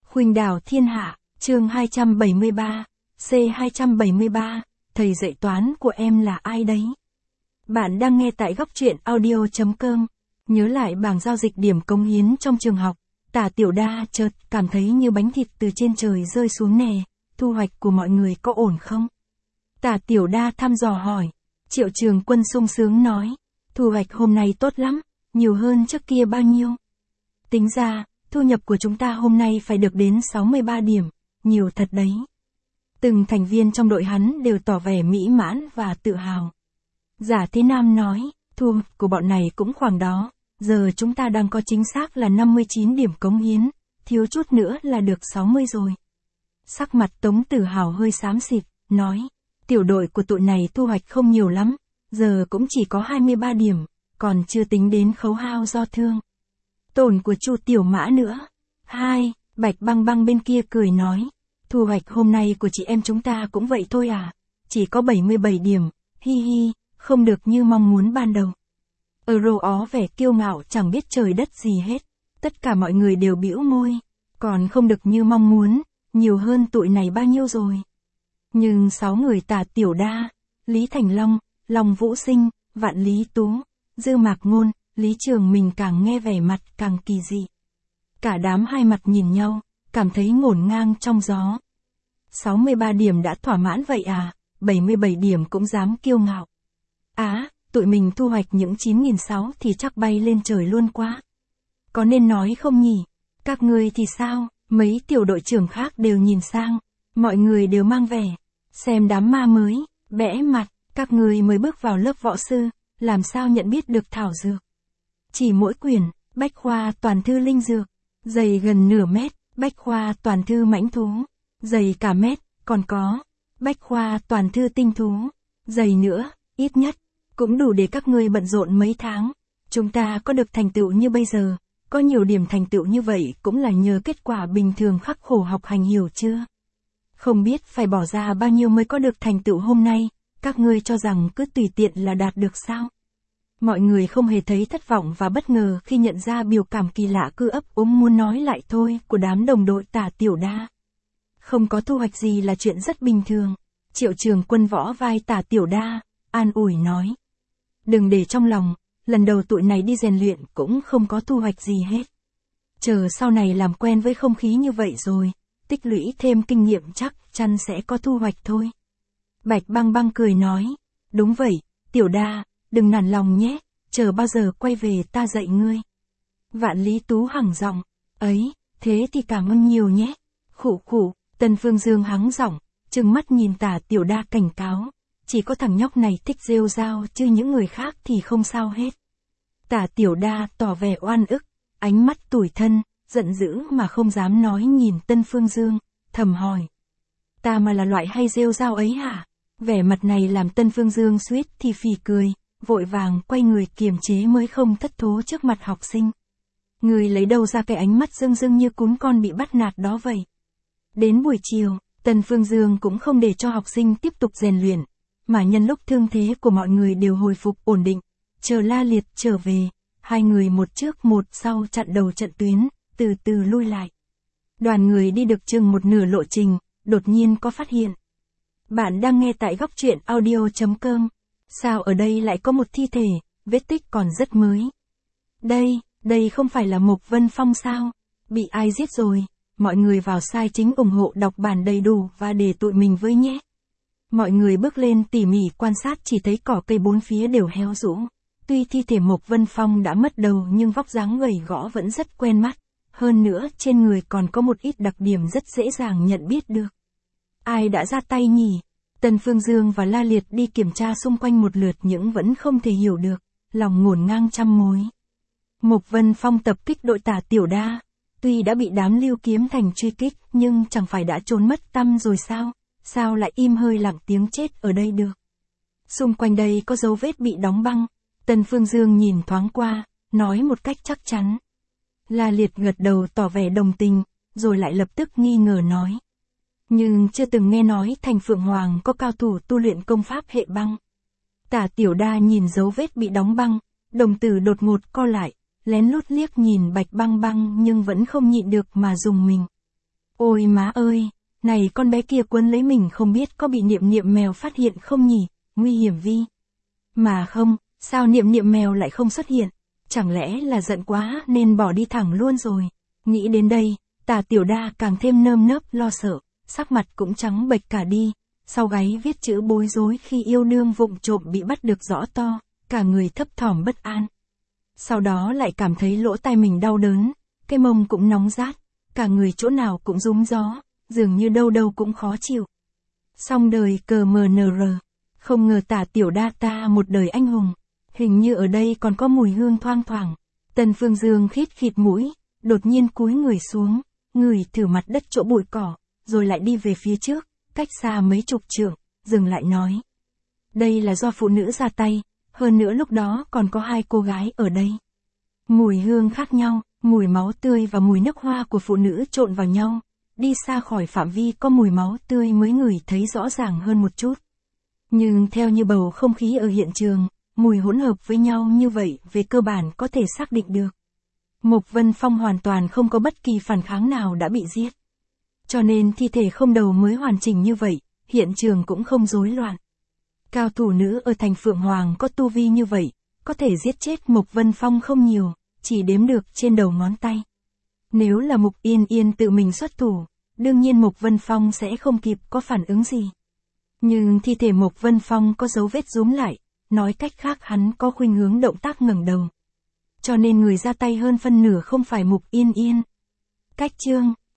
Khuynh đảo thiên hạ, chương 273, C273, thầy dạy toán của em là ai đấy? Bạn đang nghe tại góc truyện audio.com. Nhớ lại bảng giao dịch điểm cống hiến trong trường học, Tả Tiểu Đa chợt cảm thấy như bánh thịt từ trên trời rơi xuống nè, thu hoạch của mọi người có ổn không? Tả Tiểu Đa thăm dò hỏi. Triệu Trường Quân sung sướng nói, thu hoạch hôm nay tốt lắm, nhiều hơn trước kia bao nhiêu? Tính ra, thu nhập của chúng ta hôm nay phải được đến 63 điểm, nhiều thật đấy. Từng thành viên trong đội hắn đều tỏ vẻ mỹ mãn và tự hào. Giả Thế Nam nói, thu nhập của bọn này cũng khoảng đó, giờ chúng ta đang có chính xác là 59 điểm cống hiến, thiếu chút nữa là được 60 rồi. Sắc mặt Tống Tử Hào hơi xám xịt, nói, tiểu đội của tụi này thu hoạch không nhiều lắm, giờ cũng chỉ có 23 điểm, còn chưa tính đến khấu hao do thương tổn của Chu Tiểu Mã nữa. Bạch Băng Băng bên kia cười nói, thu hoạch hôm nay của chị em chúng ta cũng vậy thôi à, chỉ có 77 điểm, hi hi, không được như mong muốn ban đầu. Euro ó vẻ kiêu ngạo chẳng biết trời đất gì hết, tất cả mọi người đều bĩu môi, còn không được như mong muốn, nhiều hơn tụi này bao nhiêu rồi. Nhưng 6 người Tả Tiểu Đa, Lý Thành Long, Long Vũ Sinh, Vạn Lý Tú, Dư Mạc Ngôn, Lý Trường mình càng nghe vẻ mặt càng kỳ dị. Cả đám hai mặt nhìn nhau, cảm thấy ngổn ngang trong gió. 63 điểm đã thỏa mãn vậy à, 77 điểm cũng dám kiêu ngạo. Tụi mình thu hoạch những 9.600 thì chắc bay lên trời luôn quá. Có nên nói không nhỉ? Các ngươi thì sao? Mấy tiểu đội trưởng khác đều nhìn sang, mọi người đều mang vẻ xem đám ma mới, bẽ mặt, các ngươi mới bước vào lớp võ sư, làm sao nhận biết được thảo dược? Chỉ mỗi quyển, bách khoa toàn thư linh dược, dày gần nửa mét, bách khoa toàn thư mãnh thú, dày cả mét, còn có bách khoa toàn thư tinh thú, dày nữa, ít nhất cũng đủ để các ngươi bận rộn mấy tháng. Chúng ta có được thành tựu như bây giờ, có nhiều điểm thành tựu như vậy cũng là nhờ kết quả bình thường khắc khổ học hành, hiểu chưa? Không biết phải bỏ ra bao nhiêu mới có được thành tựu hôm nay, các ngươi cho rằng cứ tùy tiện là đạt được sao? Mọi người không hề thấy thất vọng và bất ngờ khi nhận ra biểu cảm kỳ lạ cứ ấp úng muốn nói lại thôi của đám đồng đội Tả Tiểu Đa. Không có thu hoạch gì là chuyện rất bình thường. Triệu Trường Quân võ vai Tả Tiểu Đa, an ủi nói. Đừng để trong lòng, lần đầu tụi này đi rèn luyện cũng không có thu hoạch gì hết. Chờ sau này làm quen với không khí như vậy rồi, tích lũy thêm kinh nghiệm chắc chắn sẽ có thu hoạch thôi. Bạch Băng Băng cười nói, đúng vậy, Tiểu Đa, đừng nản lòng nhé, chờ bao giờ quay về ta dạy ngươi. Vạn Lý Tú hẳng giọng, ấy, thế thì cảm ơn nhiều nhé. Khụ khụ, Tân Phương Dương hắng giọng, trừng mắt nhìn Tả Tiểu Đa cảnh cáo, chỉ có thằng nhóc này thích rêu rao chứ những người khác thì không sao hết. Tả Tiểu Đa tỏ vẻ oan ức, ánh mắt tủi thân, giận dữ mà không dám nói nhìn Tân Phương Dương, thầm hỏi. Ta mà là loại hay rêu rao ấy hả? Vẻ mặt này làm Tân Phương Dương suýt thì phì cười, vội vàng quay người kiềm chế mới không thất thố trước mặt học sinh. Người lấy đâu ra cái ánh mắt rưng rưng như cún con bị bắt nạt đó vậy? Đến buổi chiều, Tân Phương Dương cũng không để cho học sinh tiếp tục rèn luyện, mà nhân lúc thương thế của mọi người đều hồi phục ổn định, chờ La Liệt trở về, hai người một trước một sau chặn đầu trận tuyến, từ từ lui lại. Đoàn người đi được chừng một nửa lộ trình, đột nhiên có phát hiện. Bạn đang nghe tại góc truyện audio.com. Sao ở đây lại có một thi thể, vết tích còn rất mới. Đây không phải là Mộc Vân Phong sao? Bị ai giết rồi? Mọi người vào sai chính ủng hộ đọc bản đầy đủ và để tụi mình với nhé. Mọi người bước lên tỉ mỉ quan sát chỉ thấy cỏ cây bốn phía đều héo rũ. Tuy thi thể Mộc Vân Phong đã mất đầu nhưng vóc dáng gầy gõ vẫn rất quen mắt. Hơn nữa trên người còn có một ít đặc điểm rất dễ dàng nhận biết được. Ai đã ra tay nhỉ? Tân Phương Dương và La Liệt đi kiểm tra xung quanh một lượt nhưng vẫn không thể hiểu được, lòng ngổn ngang trăm mối. Mộc Vân Phong tập kích đội Tả Tiểu Đa, tuy đã bị đám Lưu Kiếm Thành truy kích nhưng chẳng phải đã trốn mất tăm rồi sao? Sao lại im hơi lặng tiếng chết ở đây được? Xung quanh đây có dấu vết bị đóng băng. Tân Phương Dương nhìn thoáng qua, nói một cách chắc chắn. La Liệt gật đầu tỏ vẻ đồng tình, rồi lại lập tức nghi ngờ nói. Nhưng chưa từng nghe nói thành Phượng Hoàng có cao thủ tu luyện công pháp hệ băng. Tả Tiểu Đa nhìn dấu vết bị đóng băng, đồng tử đột ngột co lại, lén lút liếc nhìn Bạch Băng Băng nhưng vẫn không nhịn được mà rùng mình. Ôi má ơi, này con bé kia quấn lấy mình không biết có bị Niệm Niệm mèo phát hiện không nhỉ, nguy hiểm vi. Mà không, sao Niệm Niệm mèo lại không xuất hiện? Chẳng lẽ là giận quá nên bỏ đi thẳng luôn rồi? Nghĩ đến đây, Tả Tiểu Đa càng thêm nơm nớp lo sợ, sắc mặt cũng trắng bệch cả đi, sau gáy viết chữ bối rối khi yêu đương vụng trộm bị bắt được rõ to, cả người thấp thỏm bất an. Sau đó lại cảm thấy lỗ tai mình đau đớn, cái mông cũng nóng rát, cả người chỗ nào cũng rúm gió, dường như đâu đâu cũng khó chịu. Xong đời cờ mờ nờ rờ, không ngờ Tả Tiểu Đa ta một đời anh hùng, hình như ở đây còn có mùi hương thoang thoảng. Tần Phương Dương khít khịt mũi, đột nhiên cúi người xuống, ngửi thử mặt đất chỗ bụi cỏ, rồi lại đi về phía trước, cách xa mấy chục trượng, dừng lại nói. Đây là do phụ nữ ra tay, hơn nữa lúc đó còn có 2 cô gái ở đây. Mùi hương khác nhau, mùi máu tươi và mùi nước hoa của phụ nữ trộn vào nhau, đi xa khỏi phạm vi có mùi máu tươi mới ngửi thấy rõ ràng hơn một chút. Nhưng theo như bầu không khí ở hiện trường, mùi hỗn hợp với nhau như vậy về cơ bản có thể xác định được. Mục Vân Phong hoàn toàn không có bất kỳ phản kháng nào đã bị giết. Cho nên thi thể không đầu mới hoàn chỉnh như vậy, hiện trường cũng không rối loạn. Cao thủ nữ ở thành Phượng Hoàng có tu vi như vậy, có thể giết chết Mục Vân Phong không nhiều, chỉ đếm được trên đầu ngón tay. Nếu là Mục Yên Yên tự mình xuất thủ, đương nhiên Mục Vân Phong sẽ không kịp có phản ứng gì. Nhưng thi thể Mục Vân Phong có dấu vết rúm lại, nói cách khác hắn có khuynh hướng động tác ngẩng đầu. Cho nên người ra tay hơn phân nửa không phải Mục Yên Yên. Cách chương